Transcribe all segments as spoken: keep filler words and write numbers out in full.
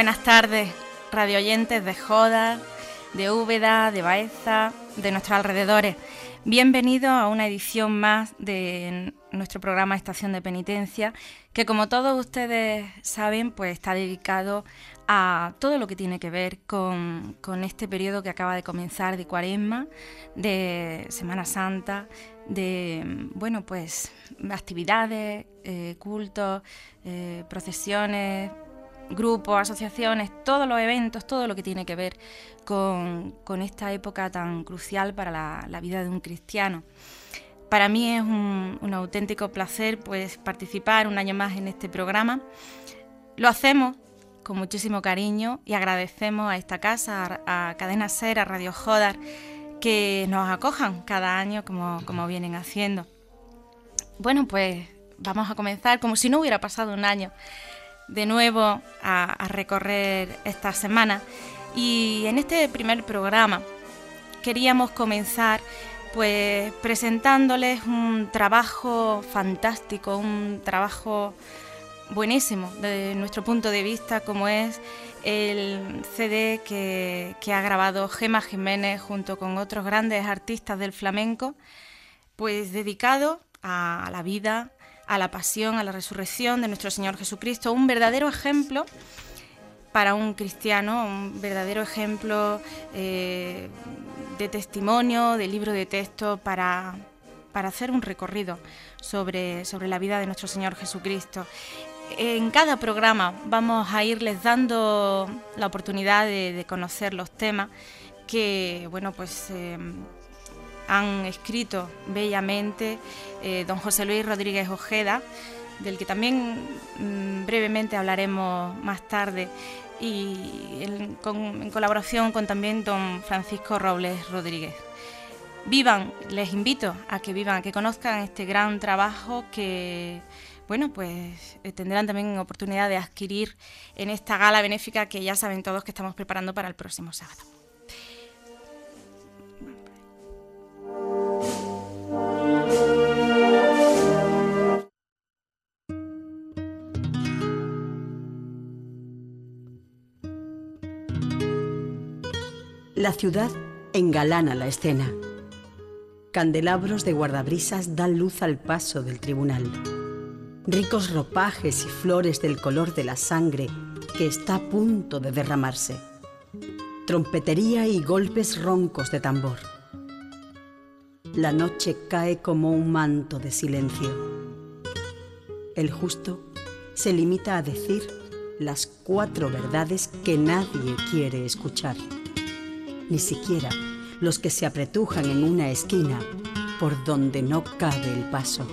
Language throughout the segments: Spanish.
buenas tardes, radio oyentes de Jodar, de Úbeda, de Baeza, de nuestros alrededores. Bienvenidos a una edición más de nuestro programa Estación de Penitencia, que como todos ustedes saben, pues está dedicado a todo lo que tiene que ver con, con este periodo que acaba de comenzar de Cuaresma, de Semana Santa, de, bueno, pues actividades, eh, cultos, eh, procesiones, grupos, asociaciones, todos los eventos, todo lo que tiene que ver con, con esta época tan crucial para la, la vida de un cristiano. Para mí es un, un auténtico placer pues participar un año más en este programa. Lo hacemos con muchísimo cariño y agradecemos a esta casa, a, a Cadena Ser, a Radio Jodar, que nos acojan cada año como, como vienen haciendo. Bueno, pues vamos a comenzar como si no hubiera pasado un año de nuevo a, a recorrer esta semana, y en este primer programa queríamos comenzar pues presentándoles un trabajo fantástico, un trabajo buenísimo desde nuestro punto de vista, como es el C D que, que ha grabado Gema Jiménez junto con otros grandes artistas del flamenco, pues dedicado a la vida, a la pasión, a la resurrección de nuestro Señor Jesucristo, un verdadero ejemplo para un cristiano, un verdadero ejemplo eh, de testimonio, de libro de texto para, para hacer un recorrido sobre, sobre la vida de nuestro Señor Jesucristo. En cada programa vamos a irles dando la oportunidad de, de conocer los temas que, bueno, pues eh, han escrito bellamente eh, don José Luis Rodríguez Ojeda, del que también mmm, brevemente hablaremos más tarde, y en, con, en colaboración con también don Francisco Robles Rodríguez. Vivan, les invito a que vivan, a que conozcan este gran trabajo que, bueno, pues eh, tendrán también oportunidad de adquirir en esta gala benéfica que ya saben todos que estamos preparando para el próximo sábado. La ciudad engalana la escena. Candelabros de guardabrisas dan luz al paso del tribunal. Ricos ropajes y flores del color de la sangre que está a punto de derramarse. Trompetería y golpes roncos de tambor. La noche cae como un manto de silencio. El justo se limita a decir las cuatro verdades que nadie quiere escuchar. Ni siquiera los que se apretujan en una esquina por donde no cabe el paso.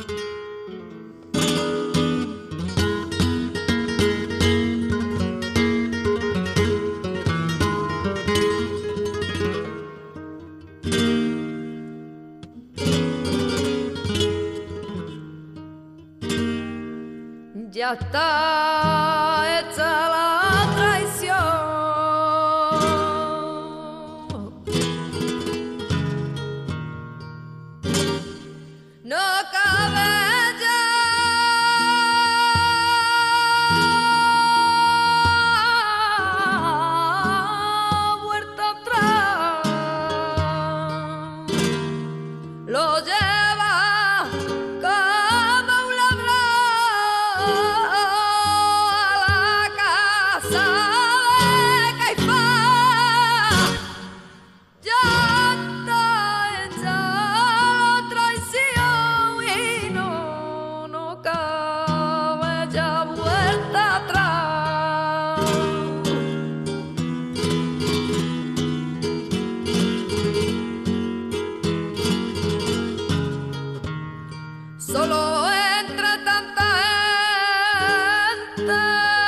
Ya está hecha la traición. No cabe ya vuelta atrás. Lo lleva como un ladrón a la casa de Caifás. Ya está hecha la traición y no, no cabe ya vuelta atrás. Solo entre tanta gente,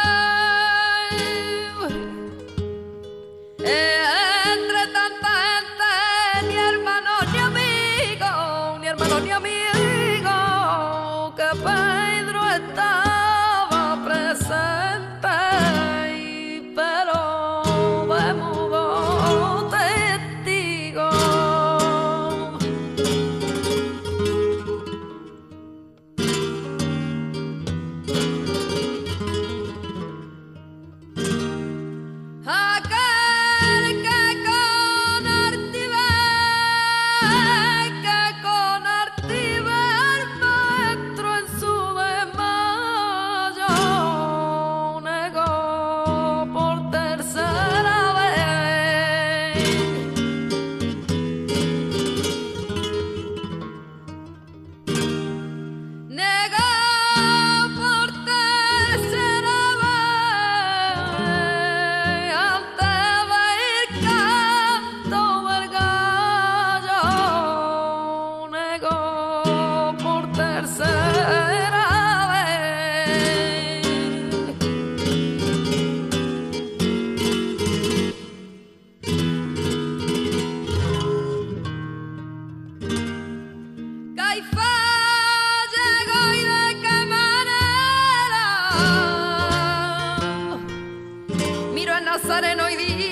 eh, entre tanta gente, ni hermano ni amigo, ni hermano ni amigo, que Pedro estaba presente, y- pero de mudo testigo. y fe llegó y de qué manera. Miro al Nazareno hoy día.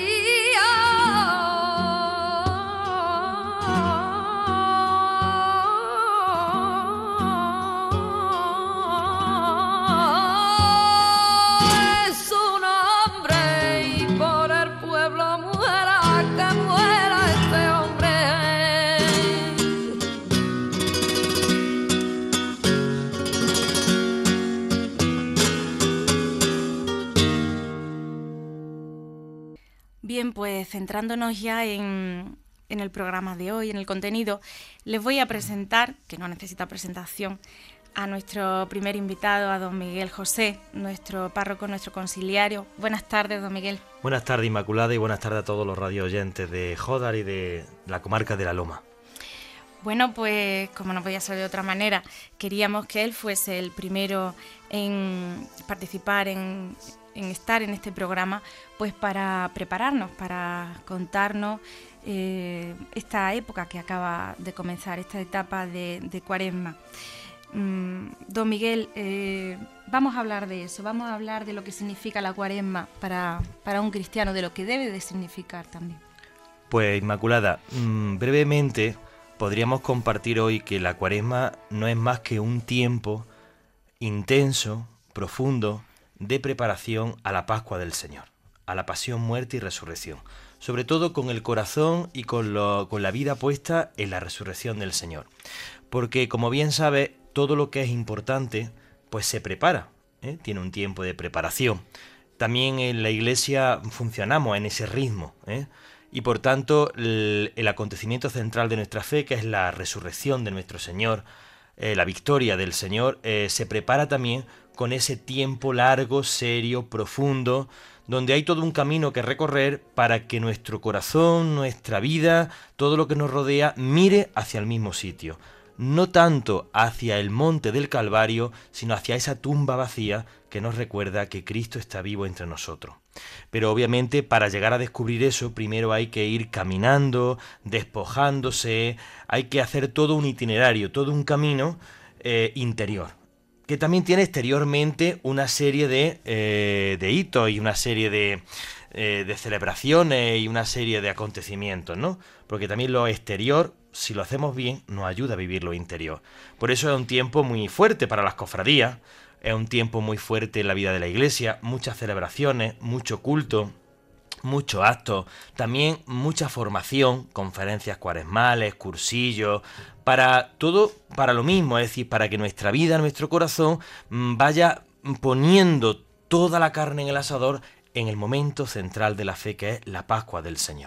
Bien, pues centrándonos ya en, en el programa de hoy, en el contenido, les voy a presentar, que no necesita presentación, a nuestro primer invitado, a don Miguel José, nuestro párroco, nuestro conciliario. Buenas tardes, don Miguel. Buenas tardes, Inmaculada, y buenas tardes a todos los radio oyentes de Jódar y de la comarca de La Loma. Bueno, pues como no podía ser de otra manera, queríamos que él fuese el primero en participar, en, en estar en este programa, pues para prepararnos, para contarnos eh, esta época que acaba de comenzar, esta etapa de, de Cuaresma. Mm, don Miguel, eh, vamos a hablar de eso, vamos a hablar de lo que significa la Cuaresma para, para un cristiano, de lo que debe de significar también. Pues Inmaculada, mmm, brevemente podríamos compartir hoy que la Cuaresma no es más que un tiempo intenso, profundo, de preparación a la Pascua del Señor, a la pasión, muerte y resurrección, sobre todo con el corazón y con, lo, con la vida puesta en la resurrección del Señor. Porque, como bien sabe, todo lo que es importante, pues se prepara, ¿eh? Tiene un tiempo de preparación. También en la Iglesia funcionamos en ese ritmo, ¿eh? Y por tanto, el, el acontecimiento central de nuestra fe, que es la resurrección de nuestro Señor, eh, la victoria del Señor, eh, se prepara también con ese tiempo largo, serio, profundo, donde hay todo un camino que recorrer para que nuestro corazón, nuestra vida, todo lo que nos rodea, mire hacia el mismo sitio. No tanto hacia el monte del Calvario, sino hacia esa tumba vacía que nos recuerda que Cristo está vivo entre nosotros. Pero obviamente para llegar a descubrir eso, primero hay que ir caminando, despojándose, hay que hacer todo un itinerario, todo un camino eh, interior, que también tiene exteriormente una serie de, eh, de hitos y una serie de, eh, de celebraciones y una serie de acontecimientos, ¿no? Porque también lo exterior, si lo hacemos bien, nos ayuda a vivir lo interior. Por eso es un tiempo muy fuerte para las cofradías, es un tiempo muy fuerte en la vida de la Iglesia, muchas celebraciones, mucho culto, muchos actos, también mucha formación, conferencias cuaresmales, cursillos, para todo, para lo mismo, es decir, para que nuestra vida, nuestro corazón, vaya poniendo toda la carne en el asador en el momento central de la fe, que es la Pascua del Señor.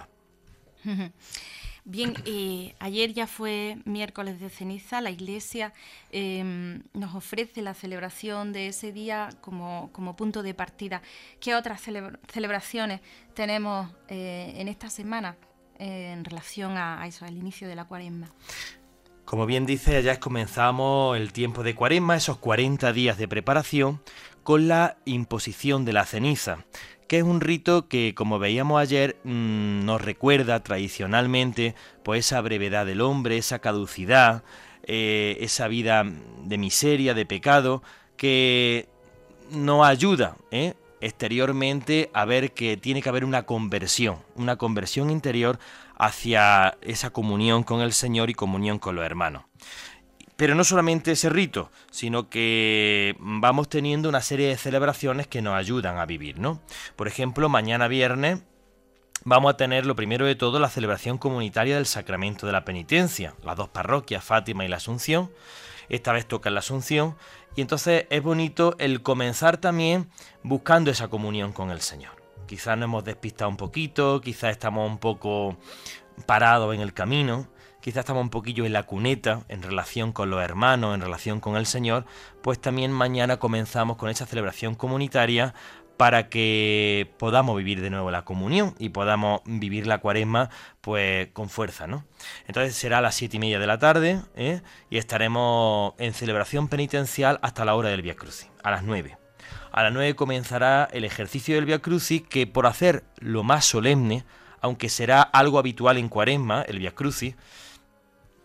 Bien, eh, ayer ya fue miércoles de ceniza, la Iglesia eh, nos ofrece la celebración de ese día como, como punto de partida. ¿Qué otras celebra- celebraciones tenemos eh, en esta semana eh, en relación a, a eso, al inicio de la Cuaresma? Como bien dice, ya comenzamos el tiempo de Cuaresma, esos cuarenta días de preparación, con la imposición de la ceniza, que es un rito que, como veíamos ayer, mmm, nos recuerda tradicionalmente pues esa brevedad del hombre, esa caducidad, eh, esa vida de miseria, de pecado, que nos ayuda ¿eh? exteriormente a ver que tiene que haber una conversión, una conversión interior hacia esa comunión con el Señor y comunión con los hermanos. Pero no solamente ese rito, sino que vamos teniendo una serie de celebraciones que nos ayudan a vivir, ¿no? Por ejemplo, mañana viernes vamos a tener, lo primero de todo, la celebración comunitaria del Sacramento de la Penitencia. Las dos parroquias, Fátima y la Asunción. Esta vez toca la Asunción. Y entonces es bonito el comenzar también buscando esa comunión con el Señor. Quizás nos hemos despistado un poquito, quizás estamos un poco parados en el camino, quizás estamos un poquillo en la cuneta en relación con los hermanos, en relación con el Señor, pues también mañana comenzamos con esa celebración comunitaria para que podamos vivir de nuevo la comunión y podamos vivir la Cuaresma pues con fuerza, ¿no? Entonces será a las siete y media de la tarde ¿eh? y estaremos en celebración penitencial hasta la hora del Vía Crucis, a las nueve. A las nueve comenzará el ejercicio del Vía Crucis, que por hacer lo más solemne, aunque será algo habitual en Cuaresma, el Vía Crucis,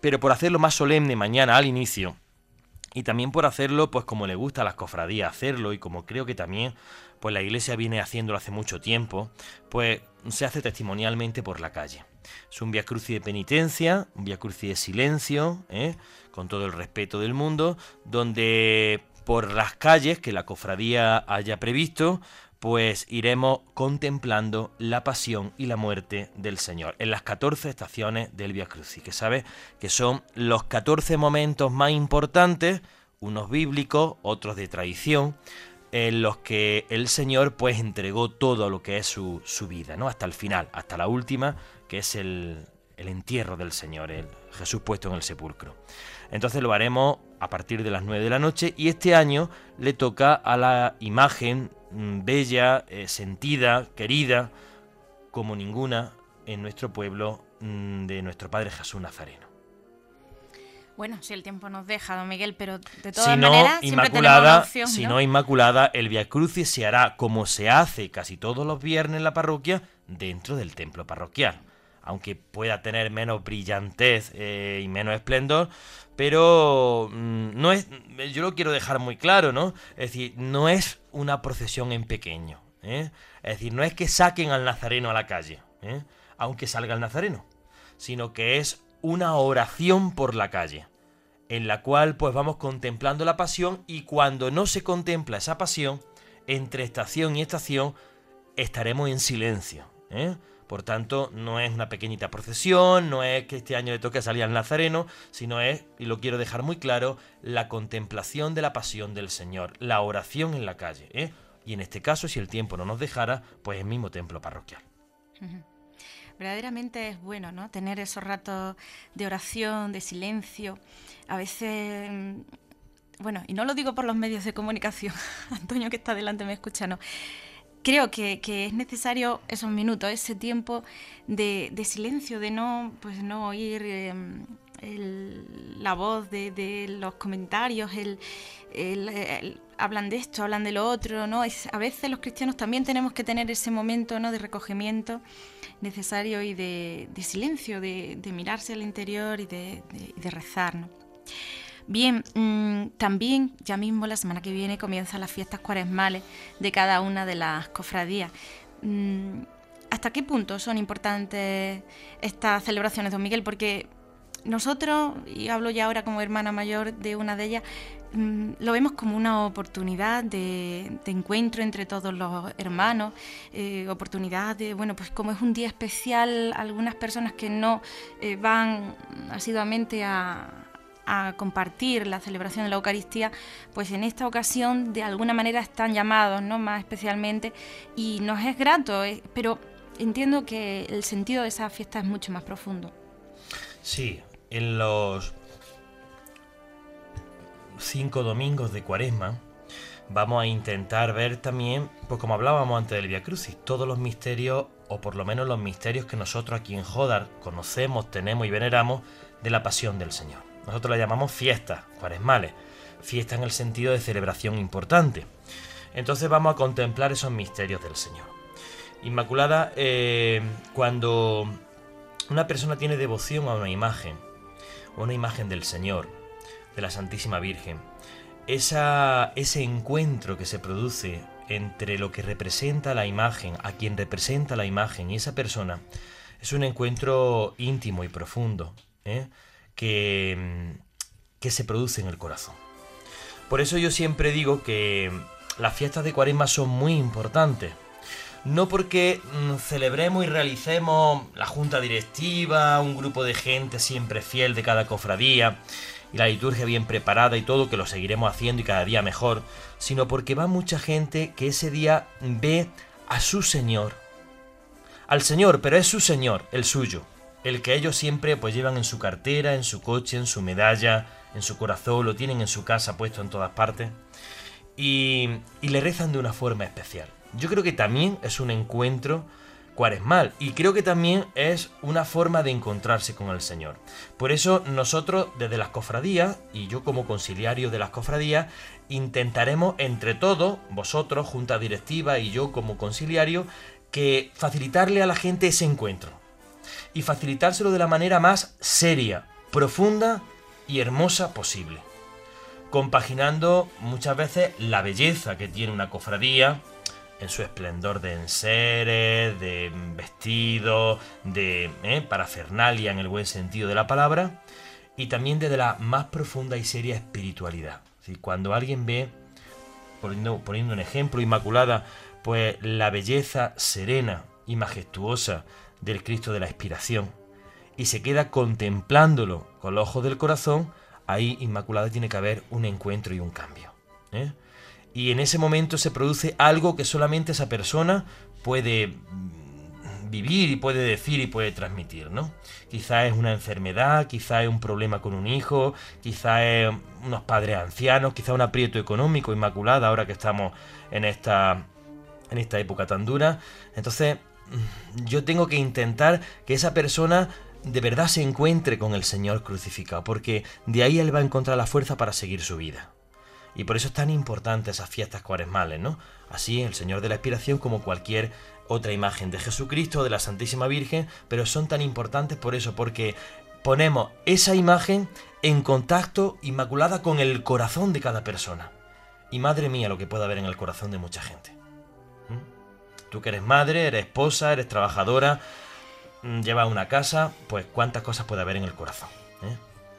pero por hacerlo más solemne mañana al inicio, y también por hacerlo pues como le gusta a las cofradías hacerlo, y como creo que también pues la Iglesia viene haciéndolo hace mucho tiempo, pues se hace testimonialmente por la calle. Es un Vía Crucis de penitencia, un Vía Crucis de silencio, ¿eh? con todo el respeto del mundo, donde por las calles que la cofradía haya previsto, pues iremos contemplando la pasión y la muerte del Señor en las catorce estaciones del Vía Crucis, que sabes que son los catorce momentos más importantes, unos bíblicos, otros de tradición, en los que el Señor pues entregó todo lo que es su, su vida, ¿no? Hasta el final, hasta la última, que es el, el entierro del Señor, el Jesús puesto en el sepulcro. Entonces lo haremos a partir de las nueve de la noche, y este año le toca a la imagen mmm, bella, eh, sentida, querida, como ninguna en nuestro pueblo, mmm, de nuestro Padre Jesús Nazareno. Bueno, si el tiempo nos deja, don Miguel, pero de todas si no, maneras siempre tenemos Inmaculada, una opción, ¿no? Si no Inmaculada, el Vía Crucis se hará como se hace casi todos los viernes en la parroquia, dentro del templo parroquial. Aunque pueda tener menos brillantez eh, y menos esplendor, pero mmm, no es, yo lo quiero dejar muy claro, ¿no? Es decir, no es una procesión en pequeño, ¿eh? Es decir, no es que saquen al nazareno a la calle, ¿eh? aunque salga el nazareno, sino que es una oración por la calle, en la cual pues vamos contemplando la pasión, y cuando no se contempla esa pasión, entre estación y estación estaremos en silencio, ¿eh? Por tanto, no es una pequeñita procesión, no es que este año le toque salir al nazareno, sino es, y lo quiero dejar muy claro, la contemplación de la pasión del Señor, la oración en la calle, ¿eh? Y en este caso, si el tiempo no nos dejara, pues el mismo templo parroquial. Uh-huh. Verdaderamente es bueno, ¿no? Tener esos ratos de oración, de silencio. A veces, bueno, y no lo digo por los medios de comunicación, Antonio que está delante me escucha, no. Creo que, que es necesario esos minutos, ese tiempo de, de silencio, de no, pues no oír eh, el, la voz de, de los comentarios, el, el, el, hablan de esto, hablan de lo otro, ¿no? Es, a veces los cristianos también tenemos que tener ese momento, ¿no? de recogimiento necesario y de, de silencio, de, de mirarse al interior y de, de, de rezar, ¿no? Bien, mmm, también ya mismo la semana que viene comienzan las fiestas cuaresmales de cada una de las cofradías. Mm, ¿Hasta qué punto son importantes estas celebraciones, don Miguel? Porque nosotros, y hablo ya ahora como hermana mayor de una de ellas, mmm, lo vemos como una oportunidad de, de encuentro entre todos los hermanos, eh, oportunidad de, bueno, pues como es un día especial, algunas personas que no eh, van asiduamente a... a compartir la celebración de la Eucaristía, pues en esta ocasión de alguna manera están llamados, ¿no? Más especialmente, y nos es grato, eh, pero entiendo que el sentido de esa fiesta es mucho más profundo. Sí, en los cinco domingos de Cuaresma vamos a intentar ver también, pues como hablábamos antes del Vía Crucis, todos los misterios, o por lo menos los misterios que nosotros aquí en Jódar conocemos, tenemos y veneramos de la pasión del Señor. Nosotros la llamamos fiestas cuaresmales, fiesta en el sentido de celebración importante. Entonces vamos a contemplar esos misterios del Señor. Inmaculada, eh, cuando una persona tiene devoción a una imagen, a una imagen del Señor, de la Santísima Virgen, esa, ese encuentro que se produce entre lo que representa la imagen, a quien representa la imagen y esa persona, es un encuentro íntimo y profundo, ¿eh? Que, que se produce en el corazón. Por eso yo siempre digo que las fiestas de Cuaresma son muy importantes. No porque mmm, celebremos y realicemos la junta directiva, un grupo de gente siempre fiel de cada cofradía y la liturgia bien preparada y todo, que lo seguiremos haciendo y cada día mejor, sino porque va mucha gente que ese día ve a su Señor, al Señor, pero es su Señor, el suyo, el que ellos siempre pues llevan en su cartera, en su coche, en su medalla, en su corazón, lo tienen en su casa puesto en todas partes, y, y le rezan de una forma especial. Yo creo que también es un encuentro cuaresmal, y creo que también es una forma de encontrarse con el Señor. Por eso nosotros desde las cofradías, y yo como conciliario de las cofradías, intentaremos entre todos, vosotros, junta directiva y yo como conciliario, que facilitarle a la gente ese encuentro. Y facilitárselo de la manera más seria, profunda y hermosa posible, compaginando muchas veces la belleza que tiene una cofradía en su esplendor de enseres, de vestidos, de eh, parafernalia en el buen sentido de la palabra, y también desde la más profunda y seria espiritualidad. Es decir, cuando alguien ve, poniendo, poniendo un ejemplo, Inmaculada, pues la belleza serena y majestuosa del Cristo de la Expiración, y se queda contemplándolo con los ojos del corazón, ahí, Inmaculada, tiene que haber un encuentro y un cambio, ¿eh? Y en ese momento se produce algo que solamente esa persona puede vivir y puede decir y puede transmitir, ¿no? Quizá es una enfermedad, quizá es un problema con un hijo, quizá es unos padres ancianos, quizá un aprieto económico, Inmaculada, ahora que estamos en esta, en esta época tan dura. Entonces, yo tengo que intentar que esa persona de verdad se encuentre con el Señor crucificado, porque de ahí él va a encontrar la fuerza para seguir su vida. Y por eso es tan importante esas fiestas cuaresmales, ¿no? Así el Señor de la Expiración como cualquier otra imagen de Jesucristo, de la Santísima Virgen, pero son tan importantes por eso, porque ponemos esa imagen en contacto, Inmaculada, con el corazón de cada persona. Y madre mía, lo que puede haber en el corazón de mucha gente. ¿Mm? Tú que eres madre, eres esposa, eres trabajadora, llevas una casa, pues cuántas cosas puede haber en el corazón, ¿eh?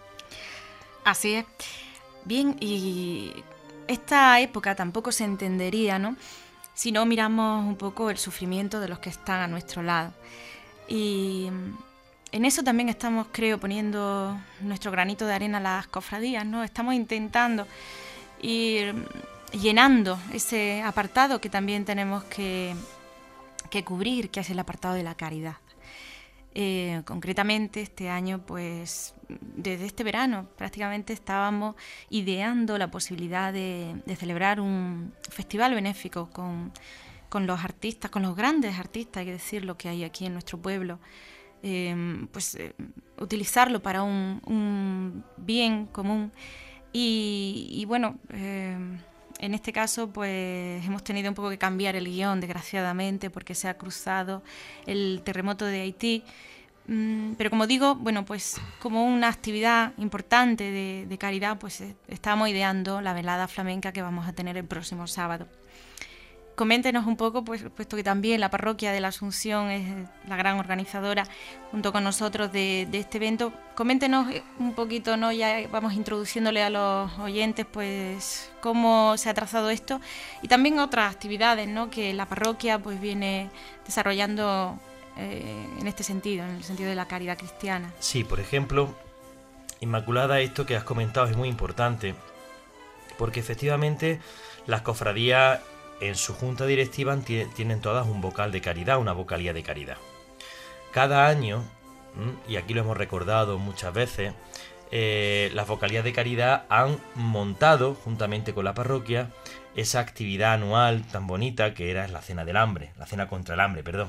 Así es. Bien, y esta época tampoco se entendería, ¿no?, si no miramos un poco el sufrimiento de los que están a nuestro lado. Y en eso también estamos, creo, poniendo nuestro granito de arena a las cofradías, ¿no? Estamos intentando ir llenando ese apartado que también tenemos que, que cubrir, que es el apartado de la caridad. Eh, concretamente este año, pues desde este verano prácticamente estábamos ideando la posibilidad de, de celebrar un festival benéfico con, con los artistas, con los grandes artistas, hay que decir, lo que hay aquí en nuestro pueblo, eh, pues eh, utilizarlo para un, un bien común. Y, y bueno, eh, en este caso pues hemos tenido un poco que cambiar el guión, desgraciadamente, porque se ha cruzado el terremoto de Haití. Mm, pero como digo, bueno, pues como una actividad importante de, de caridad, pues eh, estamos ideando la velada flamenca que vamos a tener el próximo sábado. Coméntenos un poco, pues, puesto que también la parroquia de la Asunción es la gran organizadora junto con nosotros de, de este evento. Coméntenos un poquito, ¿no? Ya vamos introduciéndole a los oyentes, pues, cómo se ha trazado esto y también otras actividades, ¿no?, que la parroquia pues viene desarrollando eh, en este sentido, en el sentido de la caridad cristiana. Sí, por ejemplo, Inmaculada, esto que has comentado es muy importante, porque efectivamente las cofradías en su junta directiva tienen todas un vocal de caridad, una vocalía de caridad. Cada año, y aquí lo hemos recordado muchas veces, eh, las vocalías de caridad han montado, juntamente con la parroquia, esa actividad anual tan bonita que era la Cena del Hambre, la Cena contra el Hambre, perdón.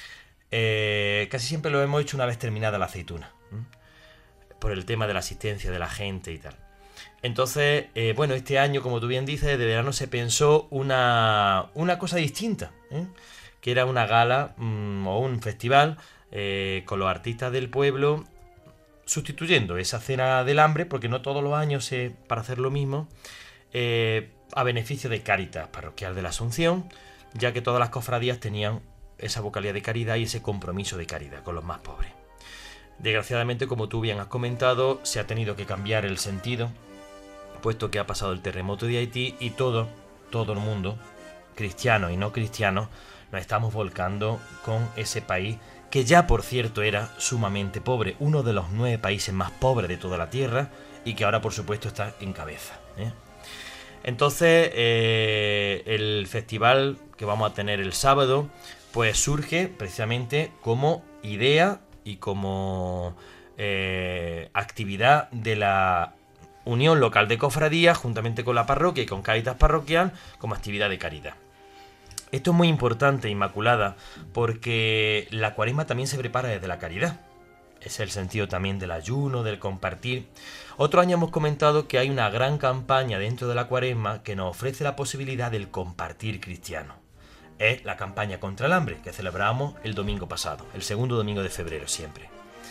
Eh, casi siempre lo hemos hecho una vez terminada la aceituna, ¿eh? por el tema de la asistencia de la gente y tal. Entonces, eh, bueno, este año, como tú bien dices, de verano se pensó una, una cosa distinta, ¿eh? que era una gala mmm, o un festival eh, con los artistas del pueblo, sustituyendo esa Cena del Hambre, porque no todos los años se para hacer lo mismo, eh, a beneficio de Cáritas Parroquial de la Asunción, ya que todas las cofradías tenían esa vocalía de caridad y ese compromiso de caridad con los más pobres. Desgraciadamente, como tú bien has comentado, se ha tenido que cambiar el sentido, puesto que ha pasado el terremoto de Haití y todo, todo el mundo, cristiano y no cristiano, nos estamos volcando con ese país que ya, por cierto, era sumamente pobre, uno de los nueve países más pobres de toda la tierra y que ahora, por supuesto, está en cabeza, ¿eh? Entonces, eh, el festival que vamos a tener el sábado, pues surge precisamente como idea y como eh, actividad de la Unión Local de Cofradías, juntamente con la parroquia y con Cáritas Parroquial, como actividad de caridad. Esto es muy importante, Inmaculada, porque la Cuaresma también se prepara desde la caridad. Es el sentido también del ayuno, del compartir. Otro año hemos comentado que hay una gran campaña dentro de la Cuaresma que nos ofrece la posibilidad del compartir cristiano. Es la campaña contra el hambre, que celebramos el domingo pasado, el segundo domingo de febrero siempre.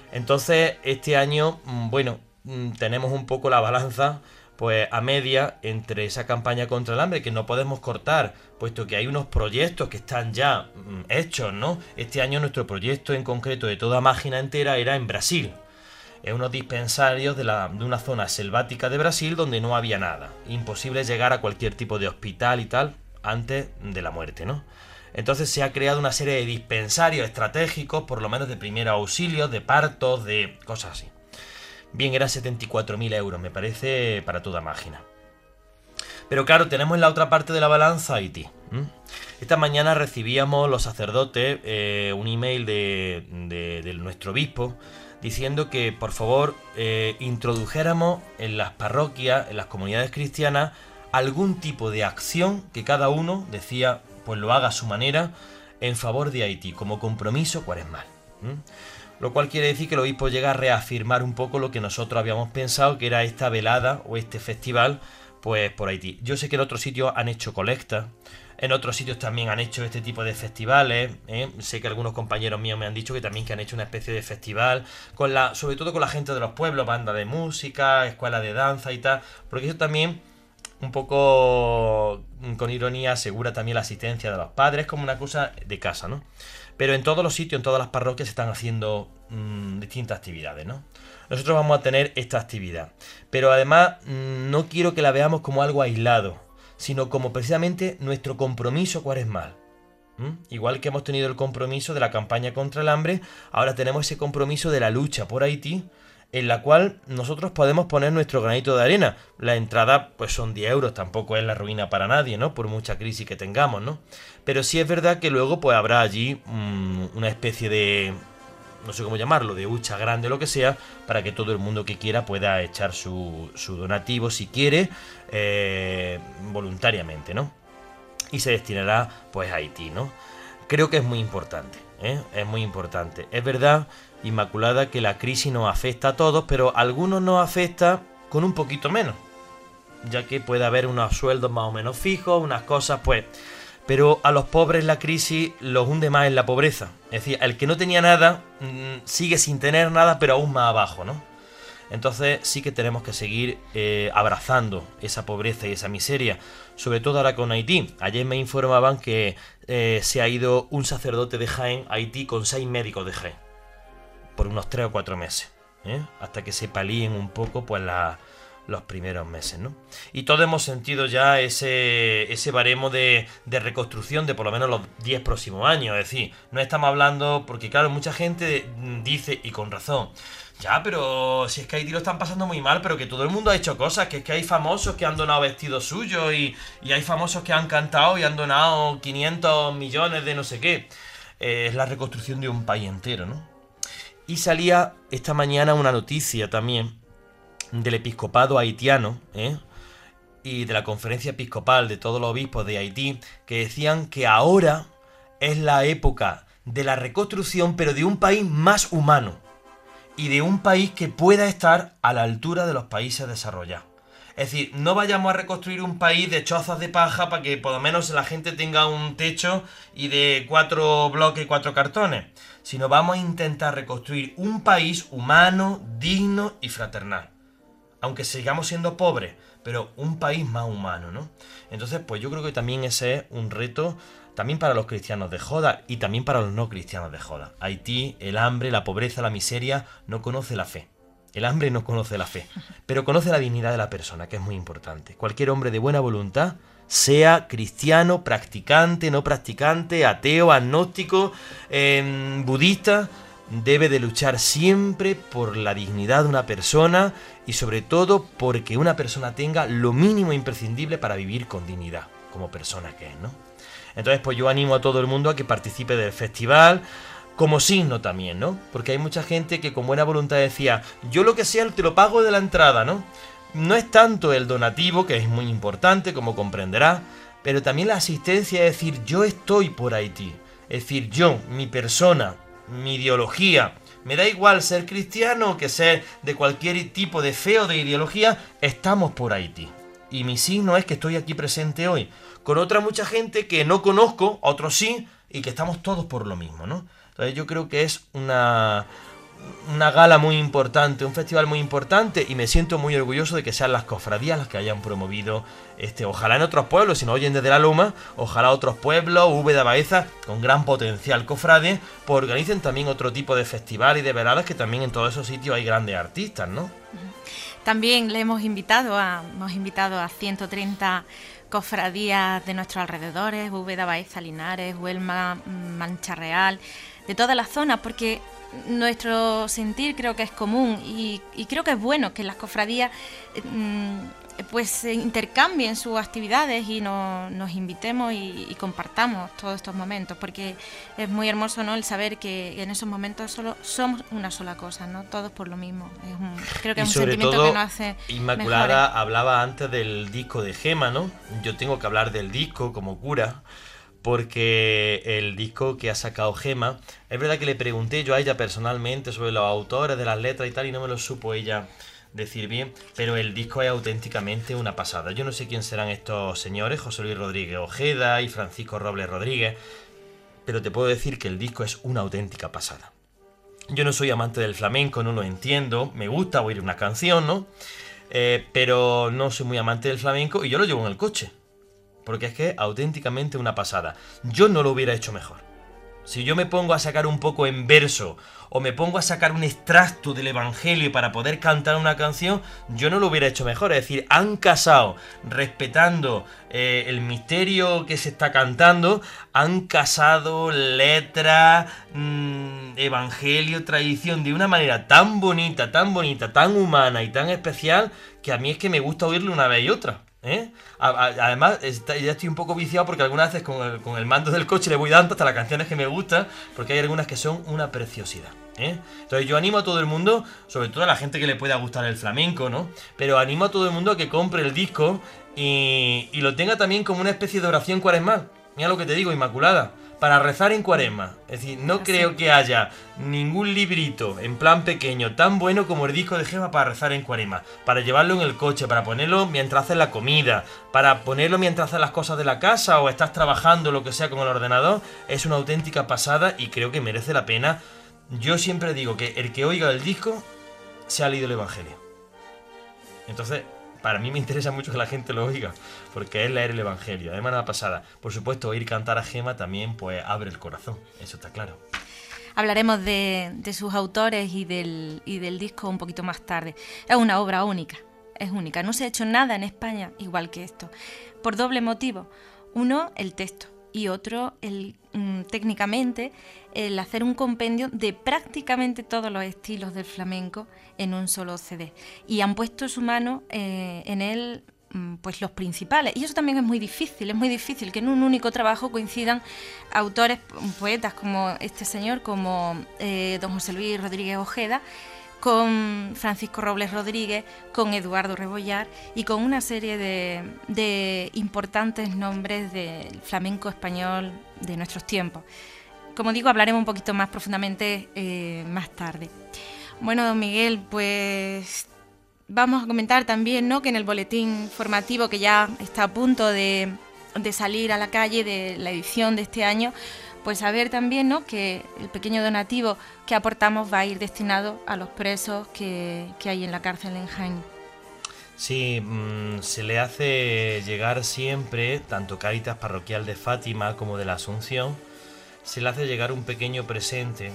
Entonces, este año, bueno, tenemos un poco la balanza pues a media entre esa campaña contra el hambre que no podemos cortar, puesto que hay unos proyectos que están ya mm, hechos, ¿no? Este año nuestro proyecto en concreto de toda Mágina entera era en Brasil. Es unos dispensarios de, la, de una zona selvática de Brasil donde no había nada. Imposible llegar a cualquier tipo de hospital y tal antes de la muerte, ¿no? Entonces se ha creado una serie de dispensarios estratégicos, por lo menos de primeros auxilios, de partos, de cosas así. Bien, eran setenta y cuatro mil euros, me parece, para toda Mágina. Pero claro, tenemos en la otra parte de la balanza Haití. ¿Mm? Esta mañana recibíamos los sacerdotes eh, un email de, de, de nuestro obispo diciendo que por favor eh, introdujéramos en las parroquias, en las comunidades cristianas, algún tipo de acción que cada uno, decía, pues lo haga a su manera en favor de Haití, como compromiso cuaresmal. ¿Mm? Lo cual quiere decir que el obispo llega a reafirmar un poco lo que nosotros habíamos pensado que era esta velada o este festival pues por Haití. Yo sé que en otros sitios han hecho colectas, en otros sitios también han hecho este tipo de festivales, ¿eh? Sé que algunos compañeros míos me han dicho que también que han hecho una especie de festival, con la, sobre todo con la gente de los pueblos, banda de música, escuela de danza y tal, porque eso también un poco con ironía asegura también la asistencia de los padres como una cosa de casa, ¿no? Pero en todos los sitios, en todas las parroquias se están haciendo mmm, distintas actividades, ¿no? Nosotros vamos a tener esta actividad, pero además mmm, no quiero que la veamos como algo aislado, sino como precisamente nuestro compromiso cuaresmal. ¿Mm? Igual que hemos tenido el compromiso de la campaña contra el hambre, ahora tenemos ese compromiso de la lucha por Haití, en la cual nosotros podemos poner nuestro granito de arena. La entrada pues son diez euros, tampoco es la ruina para nadie, ¿no? Por mucha crisis que tengamos, ¿no? Pero sí es verdad que luego pues habrá allí mmm, una especie de, no sé cómo llamarlo, de hucha grande, lo que sea, para que todo el mundo que quiera pueda echar su, su donativo, si quiere, eh, voluntariamente, ¿no? Y se destinará pues a Haití, ¿no? Creo que es muy importante, ¿eh? Es muy importante. Es verdad, Inmaculada, que la crisis nos afecta a todos, pero a algunos nos afecta con un poquito menos, ya que puede haber unos sueldos más o menos fijos, unas cosas, pues... Pero a los pobres la crisis los hunde más en la pobreza. Es decir, el que no tenía nada mmm, sigue sin tener nada, pero aún más abajo, ¿no? Entonces sí que tenemos que seguir eh, abrazando esa pobreza y esa miseria, sobre todo ahora con Haití. Ayer me informaban que eh, se ha ido un sacerdote de Jaén a Haití con seis médicos de Jaén, por unos tres o cuatro meses, ¿eh? Hasta que se palíen un poco pues la, los primeros meses, ¿no? Y todos hemos sentido ya ese, ese baremo de, de reconstrucción de por lo menos los diez próximos años. Es decir, no estamos hablando, porque claro, mucha gente dice, y con razón, ya, pero si es que Haití lo están pasando muy mal, pero que todo el mundo ha hecho cosas, que es que hay famosos que han donado vestidos suyos y, y hay famosos que han cantado y han donado quinientos millones de no sé qué. Eh, es la reconstrucción de un país entero, ¿no? Y salía esta mañana una noticia también del episcopado haitiano, ¿eh? Y de la conferencia episcopal de todos los obispos de Haití, que decían que ahora es la época de la reconstrucción, pero de un país más humano y de un país que pueda estar a la altura de los países desarrollados. Es decir, no vayamos a reconstruir un país de chozas de paja para que por lo menos la gente tenga un techo y de cuatro bloques y cuatro cartones, sino vamos a intentar reconstruir un país humano, digno y fraternal. Aunque sigamos siendo pobres, pero un país más humano, ¿no? Entonces, pues yo creo que también ese es un reto también para los cristianos de Joda y también para los no cristianos de Joda. Haití, el hambre, la pobreza, la miseria, no conoce la fe. El hambre no conoce la fe, pero conoce la dignidad de la persona, que es muy importante. Cualquier hombre de buena voluntad, sea cristiano, practicante, no practicante, ateo, agnóstico, eh, budista, debe de luchar siempre por la dignidad de una persona y sobre todo porque una persona tenga lo mínimo imprescindible para vivir con dignidad, como persona que es, ¿no? Entonces, pues yo animo a todo el mundo a que participe del festival, como signo también, ¿no? Porque hay mucha gente que con buena voluntad decía, yo lo que sea te lo pago de la entrada, ¿no? No es tanto el donativo, que es muy importante, como comprenderá, pero también la asistencia, es decir, yo estoy por Haití. Es decir, yo, mi persona, mi ideología, me da igual ser cristiano que ser de cualquier tipo de fe o de ideología, estamos por Haití. Y mi signo es que estoy aquí presente hoy, con otra mucha gente que no conozco, otros sí, y que estamos todos por lo mismo, ¿no? Entonces yo creo que es una, una gala muy importante, un festival muy importante, y me siento muy orgulloso de que sean las cofradías las que hayan promovido este. Ojalá en otros pueblos, si nos oyen desde la Loma, ojalá otros pueblos, Úbeda, Baeza, con gran potencial cofrade, pues organicen también otro tipo de festival y de veladas, que también en todos esos sitios hay grandes artistas, ¿no? También le hemos invitado a, hemos invitado a ciento treinta cofradías de nuestros alrededores, Úbeda, Baeza, Linares, Huelma, Mancha Real, de toda la zona, porque nuestro sentir creo que es común y, y creo que es bueno que las cofradías eh, pues intercambien sus actividades y no, nos invitemos y, y compartamos todos estos momentos, porque es muy hermoso, ¿no?, el saber que en esos momentos solo somos una sola cosa, ¿no?, todos por lo mismo. Es un, creo que y es un sobre sentimiento todo, que nos hace Inmaculada mejores. Hablaba antes del disco de Gema, ¿no? Yo tengo que hablar del disco como cura, porque el disco que ha sacado Gema, es verdad que le pregunté yo a ella personalmente sobre los autores de las letras y tal, y no me lo supo ella decir bien, pero el disco es auténticamente una pasada. Yo no sé quién serán estos señores, José Luis Rodríguez Ojeda y Francisco Robles Rodríguez, pero te puedo decir que el disco es una auténtica pasada. Yo no soy amante del flamenco, no lo entiendo, me gusta oír una canción, ¿no? Eh, pero no soy muy amante del flamenco y yo lo llevo en el coche, porque es que es auténticamente una pasada. Yo no lo hubiera hecho mejor. Si yo me pongo a sacar un poco en verso, o me pongo a sacar un extracto del Evangelio para poder cantar una canción, yo no lo hubiera hecho mejor. Es decir, han casado, respetando eh, el misterio que se está cantando, han casado letra, mmm, Evangelio, tradición, de una manera tan bonita, tan bonita, tan humana y tan especial, que a mí es que me gusta oírlo una vez y otra. ¿Eh? Además, ya estoy un poco viciado porque algunas veces con el, con el mando del coche le voy dando hasta las canciones que me gustan, porque hay algunas que son una preciosidad, ¿eh? Entonces yo animo a todo el mundo, sobre todo a la gente que le pueda gustar el flamenco, ¿no? Pero animo a todo el mundo a que compre el disco y, y lo tenga también como una especie de oración cuaresmal. Mira lo que te digo, Inmaculada, para rezar en cuaresma. Es decir, no creo que haya ningún librito en plan pequeño tan bueno como el disco de Gema para rezar en cuaresma, para llevarlo en el coche, para ponerlo mientras haces la comida, para ponerlo mientras haces las cosas de la casa o estás trabajando, lo que sea, con el ordenador. Es una auténtica pasada y creo que merece la pena. Yo siempre digo que el que oiga el disco se ha leído el Evangelio. Entonces, para mí me interesa mucho que la gente lo oiga, porque es leer el Evangelio. Además, nada pasada. Por supuesto, oír cantar a Gema también pues abre el corazón, eso está claro. Hablaremos de, de sus autores y del, y del disco un poquito más tarde. Es una obra única, es única. No se ha hecho nada en España igual que esto, por doble motivo. Uno, el texto, y otro, el mm, técnicamente, el hacer un compendio de prácticamente todos los estilos del flamenco en un solo C D. Y han puesto su mano eh, en él, pues los principales. Y eso también es muy difícil, es muy difícil que en un único trabajo coincidan autores, poetas como este señor, como eh, don José Luis Rodríguez Ojeda, con Francisco Robles Rodríguez, con Eduardo Rebollar y con una serie de, de importantes nombres del flamenco español de nuestros tiempos. Como digo, hablaremos un poquito más profundamente eh, más tarde. Bueno, don Miguel, pues vamos a comentar también, ¿no?, que en el boletín informativo que ya está a punto de, de salir a la calle, de la edición de este año, pues saber también, ¿no?, que el pequeño donativo que aportamos va a ir destinado a los presos que, que hay en la cárcel en Jaén. Sí, mmm, se le hace llegar siempre, tanto Cáritas Parroquial de Fátima como de la Asunción, se le hace llegar un pequeño presente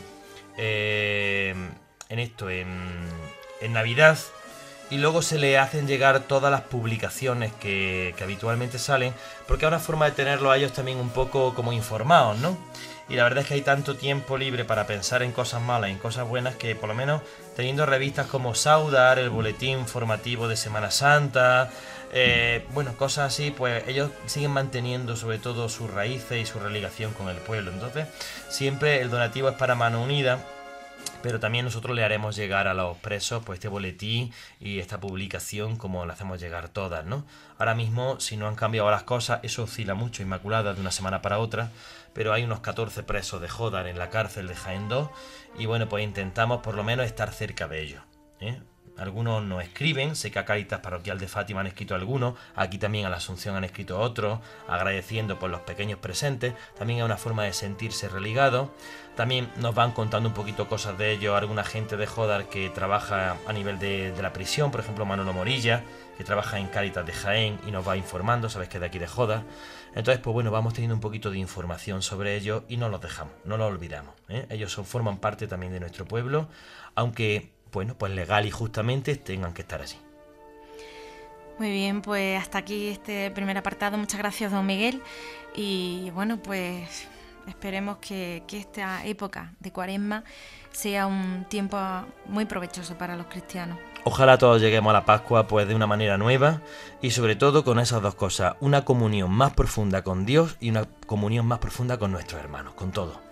eh, en esto, en, en Navidad, y luego se le hacen llegar todas las publicaciones que, que habitualmente salen, porque es una forma de tenerlos a ellos también un poco como informados, ¿no? Y la verdad es que hay tanto tiempo libre para pensar en cosas malas y en cosas buenas que, por lo menos, teniendo revistas como Saudar, el boletín informativo de Semana Santa, eh, bueno, cosas así, pues ellos siguen manteniendo sobre todo sus raíces y su religación con el pueblo. Entonces, siempre el donativo es para Mano Unida, pero también nosotros le haremos llegar a los presos pues este boletín y esta publicación como le hacemos llegar todas, ¿no? Ahora mismo, si no han cambiado las cosas, eso oscila mucho, Inmaculada, de una semana para otra, pero hay unos catorce presos de Jódar en la cárcel de Jaén dos y bueno, pues intentamos por lo menos estar cerca de ellos, ¿eh? algunos nos escriben, sé que a Cáritas Parroquial de Fátima han escrito algunos, aquí también a la Asunción han escrito otros, agradeciendo por los pequeños presentes, también es una forma de sentirse religado. También nos van contando un poquito cosas de ellos, alguna gente de Jódar que trabaja a nivel de, de la prisión, por ejemplo Manolo Morilla, que trabaja en Cáritas de Jaén y nos va informando, sabes que es de aquí de Jódar. Entonces, pues bueno, vamos teniendo un poquito de información sobre ellos y no los dejamos, no los olvidamos, ¿eh? Ellos son, forman parte también de nuestro pueblo, aunque, bueno, pues legal y justamente tengan que estar allí. Muy bien, pues hasta aquí este primer apartado. Muchas gracias, don Miguel. Y bueno, pues esperemos que, que esta época de Cuaresma sea un tiempo muy provechoso para los cristianos. Ojalá todos lleguemos a la Pascua pues de una manera nueva y sobre todo con esas dos cosas, una comunión más profunda con Dios y una comunión más profunda con nuestros hermanos, con todos.